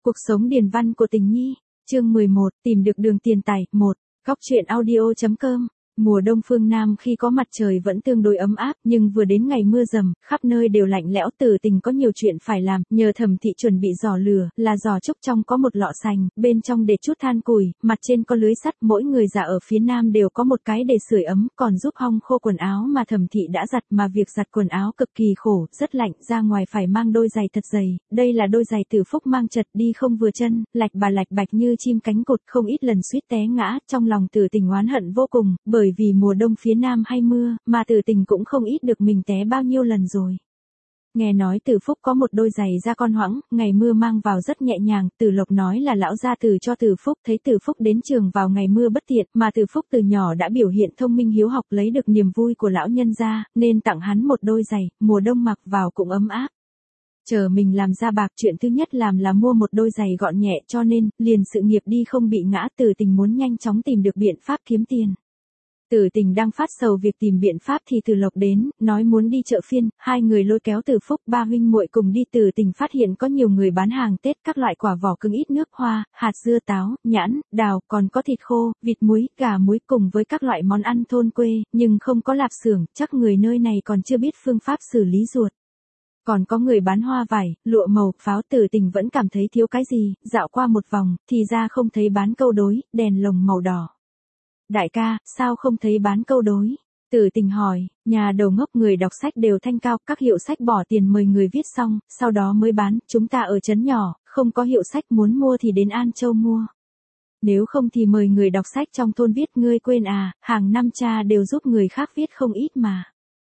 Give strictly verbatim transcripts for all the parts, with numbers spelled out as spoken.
Cuộc sống điền văn của tình nhi, chương mười một, tìm được đường tiền tài, một, góc truyện audio.com. Mùa đông phương Nam khi có mặt trời vẫn tương đối ấm áp, nhưng vừa đến ngày mưa rầm, khắp nơi đều lạnh lẽo. Tử Tình có nhiều chuyện phải làm, nhờ Thẩm Thị chuẩn bị giỏ lửa, là giỏ trúc trong có một lọ sành, bên trong để chút than củi, mặt trên có lưới sắt. Mỗi người già ở phía Nam đều có một cái để sưởi ấm, còn giúp hong khô quần áo mà Thẩm Thị đã giặt, mà việc giặt quần áo cực kỳ khổ, rất lạnh, ra ngoài phải mang đôi giày thật dày. Đây là đôi giày Tử Phúc mang chật đi không vừa chân, lạch bà lạch bạch như chim cánh cụt, không ít lần suýt té ngã. Trong lòng Tử Tình oán hận vô cùng, bởi vì mùa đông phía Nam hay mưa, mà Tử Tình cũng không ít được mình té bao nhiêu lần rồi. Nghe nói Tử Phúc có một đôi giày da con hoãng, ngày mưa mang vào rất nhẹ nhàng. Tử Lộc nói là lão gia Tử cho Tử Phúc, thấy Tử Phúc đến trường vào ngày mưa bất tiện, mà Tử Phúc từ nhỏ đã biểu hiện thông minh hiếu học, lấy được niềm vui của lão nhân gia, nên tặng hắn một đôi giày, mùa đông mặc vào cũng ấm áp. Chờ mình làm ra bạc, chuyện thứ nhất làm là mua một đôi giày gọn nhẹ, cho nên liền sự nghiệp đi không bị ngã. Tử Tình muốn nhanh chóng tìm được biện pháp kiếm tiền. Tử Tình đang phát sầu việc tìm biện pháp thì Tử Lộc đến, nói muốn đi chợ phiên. Hai người lôi kéo Tử Phúc, ba huynh muội cùng đi. Tử Tình phát hiện có nhiều người bán hàng Tết, các loại quả vỏ cứng ít nước hoa, hạt dưa, táo, nhãn, đào, còn có thịt khô, vịt muối, gà muối cùng với các loại món ăn thôn quê, nhưng không có lạp xưởng, chắc người nơi này còn chưa biết phương pháp xử lý ruột. Còn có người bán hoa vải, lụa màu, pháo. Tử Tình vẫn cảm thấy thiếu cái gì, dạo qua một vòng, thì ra không thấy bán câu đối, đèn lồng màu đỏ. Đại ca, sao không thấy bán câu đối? Tử Tình hỏi. Nhà đầu ngốc, người đọc sách đều thanh cao, các hiệu sách bỏ tiền mời người viết xong, sau đó mới bán. Chúng ta ở trấn nhỏ, không có hiệu sách, muốn mua thì đến An Châu mua. Nếu không thì mời người đọc sách trong thôn viết. Ngươi quên à, hàng năm cha đều giúp người khác viết không ít mà.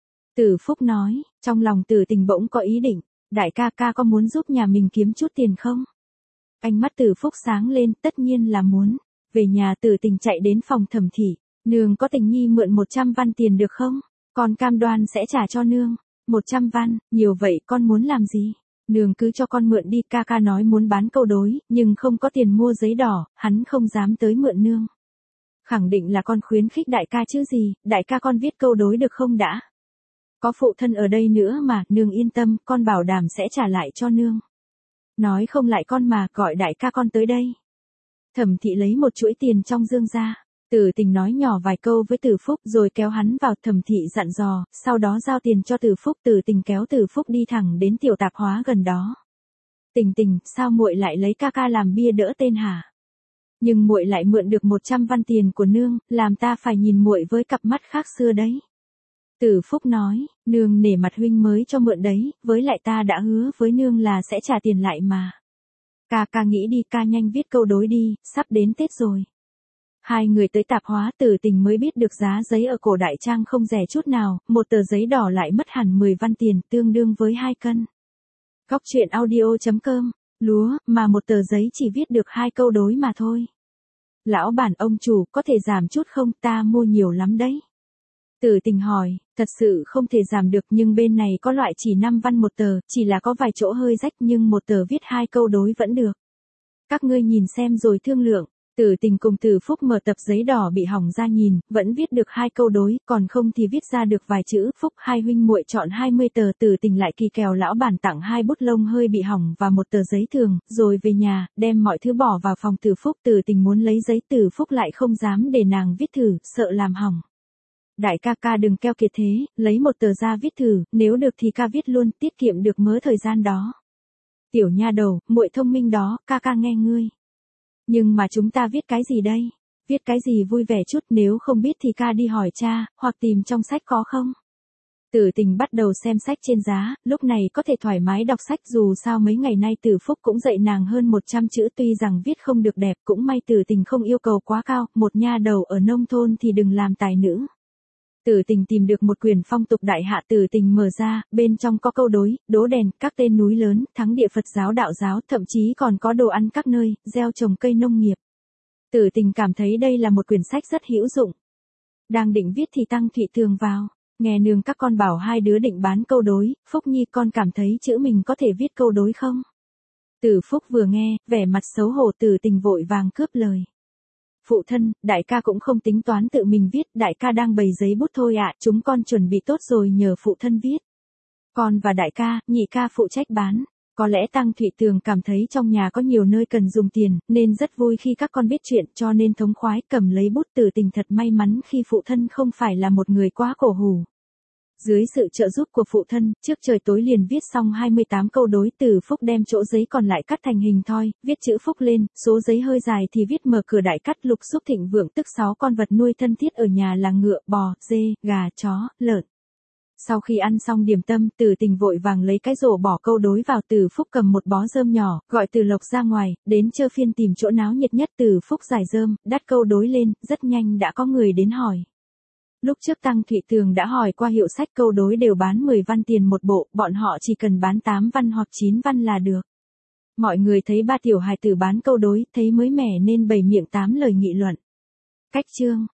Tử Phúc nói. Trong lòng Tử Tình bỗng có ý định. Đại ca ca có muốn giúp nhà mình kiếm chút tiền không? Ánh mắt Tử Phúc sáng lên, tất nhiên là muốn. Về nhà Tử Tình chạy đến phòng Thẩm Thị. Nương có Tình nhi mượn một trăm văn tiền được không? Con cam đoan sẽ trả cho nương. một trăm văn, nhiều vậy con muốn làm gì? Nương cứ cho con mượn đi. Ca ca nói muốn bán câu đối, nhưng không có tiền mua giấy đỏ, hắn không dám tới mượn nương. Khẳng định là con khuyến khích đại ca chứ gì. Đại ca con viết câu đối được không đã? Có phụ thân ở đây nữa mà, nương yên tâm, con bảo đảm sẽ trả lại cho nương. Nói không lại con mà, gọi đại ca con tới đây. Thẩm Thị lấy một chuỗi tiền trong dương ra. Tử Tình nói nhỏ vài câu với Tử Phúc rồi kéo hắn vào. Thẩm Thị dặn dò, sau đó giao tiền cho Tử Phúc. Tử Tình kéo Tử Phúc đi thẳng đến tiểu tạp hóa gần đó. Tình Tình, sao muội lại lấy ca ca làm bia đỡ tên hả? Nhưng muội lại mượn được một trăm văn tiền của nương, làm ta phải nhìn muội với cặp mắt khác xưa đấy. Tử Phúc nói, nương nể mặt huynh mới cho mượn đấy, với lại ta đã hứa với nương là sẽ trả tiền lại mà. Ca ca nghĩ đi, ca nhanh viết câu đối đi, sắp đến Tết rồi. Hai người tới tạp hóa. Tử Tình mới biết được giá giấy ở cổ đại trang không rẻ chút nào, một tờ giấy đỏ lại mất hẳn mười văn tiền, tương đương với hai cân. Góc truyện audio.com, lúa, mà một tờ giấy chỉ viết được hai câu đối mà thôi. Lão bản ông chủ, có thể giảm chút không, ta mua nhiều lắm đấy. Tử Tình hỏi, thật sự không thể giảm được, nhưng bên này có loại chỉ năm văn một tờ, chỉ là có vài chỗ hơi rách, nhưng một tờ viết hai câu đối vẫn được. Các ngươi nhìn xem rồi thương lượng. Tử Tình cùng Tử Phúc mở tập giấy đỏ bị hỏng ra nhìn, vẫn viết được hai câu đối, còn không thì viết ra được vài chữ. Phúc hai huynh muội chọn hai mươi tờ. Tử Tình lại kỳ kèo lão bản tặng hai bút lông hơi bị hỏng và một tờ giấy thường, rồi về nhà, đem mọi thứ bỏ vào phòng Tử Phúc. Tử Tình muốn lấy giấy, Tử Phúc lại không dám để nàng viết thử, sợ làm hỏng. Đại ca ca đừng keo kiệt thế, lấy một tờ ra viết thử, nếu được thì ca viết luôn, tiết kiệm được mớ thời gian đó. Tiểu nha đầu, muội thông minh đó, ca ca nghe ngươi. Nhưng mà chúng ta viết cái gì đây? Viết cái gì vui vẻ chút, nếu không biết thì ca đi hỏi cha, hoặc tìm trong sách có không? Tử Tình bắt đầu xem sách trên giá, lúc này có thể thoải mái đọc sách, dù sao mấy ngày nay Tử Phúc cũng dạy nàng hơn một trăm chữ, tuy rằng viết không được đẹp, cũng may Tử Tình không yêu cầu quá cao, một nha đầu ở nông thôn thì đừng làm tài nữ. Tử Tình tìm được một quyển phong tục đại hạ. Tử Tình mở ra, bên trong có câu đối, đố đèn, các tên núi lớn, thắng địa Phật giáo đạo giáo, thậm chí còn có đồ ăn các nơi, gieo trồng cây nông nghiệp. Tử Tình cảm thấy đây là một quyển sách rất hữu dụng. Đang định viết thì Tăng Thụy Tường vào, nghe nương các con bảo hai đứa định bán câu đối, Phúc nhi con cảm thấy chữ mình có thể viết câu đối không? Tử Phúc vừa nghe, vẻ mặt xấu hổ. Tử Tình vội vàng cướp lời. Phụ thân, đại ca cũng không tính toán tự mình viết, đại ca đang bày giấy bút thôi ạ, chúng con chuẩn bị tốt rồi nhờ phụ thân viết. Con và đại ca, nhị ca phụ trách bán. Có lẽ Tăng Thụy Tường cảm thấy trong nhà có nhiều nơi cần dùng tiền, nên rất vui khi các con biết chuyện, cho nên thống khoái cầm lấy bút Tử Tình thật may mắn khi phụ thân không phải là một người quá cổ hủ. Dưới sự trợ giúp của phụ thân, trước trời tối liền viết xong hai mươi tám câu đối. Từ Phúc đem chỗ giấy còn lại cắt thành hình thoi, viết chữ Phúc lên, số giấy hơi dài thì viết mở cửa đại cắt lục xúc thịnh vượng, tức sáu con vật nuôi thân thiết ở nhà là ngựa, bò, dê, gà, chó, lợn. Sau khi ăn xong điểm tâm, Từ Tình vội vàng lấy cái rổ bỏ câu đối vào. Từ Phúc cầm một bó rơm nhỏ, gọi Từ Lộc ra ngoài, đến trơ phiên tìm chỗ náo nhiệt nhất. Từ Phúc giải rơm, đắt câu đối lên, rất nhanh đã có người đến hỏi. Lúc trước Tăng Thụy Tường đã hỏi qua hiệu sách câu đối đều bán mười văn tiền một bộ, bọn họ chỉ cần bán tám văn hoặc chín văn là được. Mọi người thấy ba tiểu hài tử bán câu đối, thấy mới mẻ nên bày miệng tám lời nghị luận. Cách chương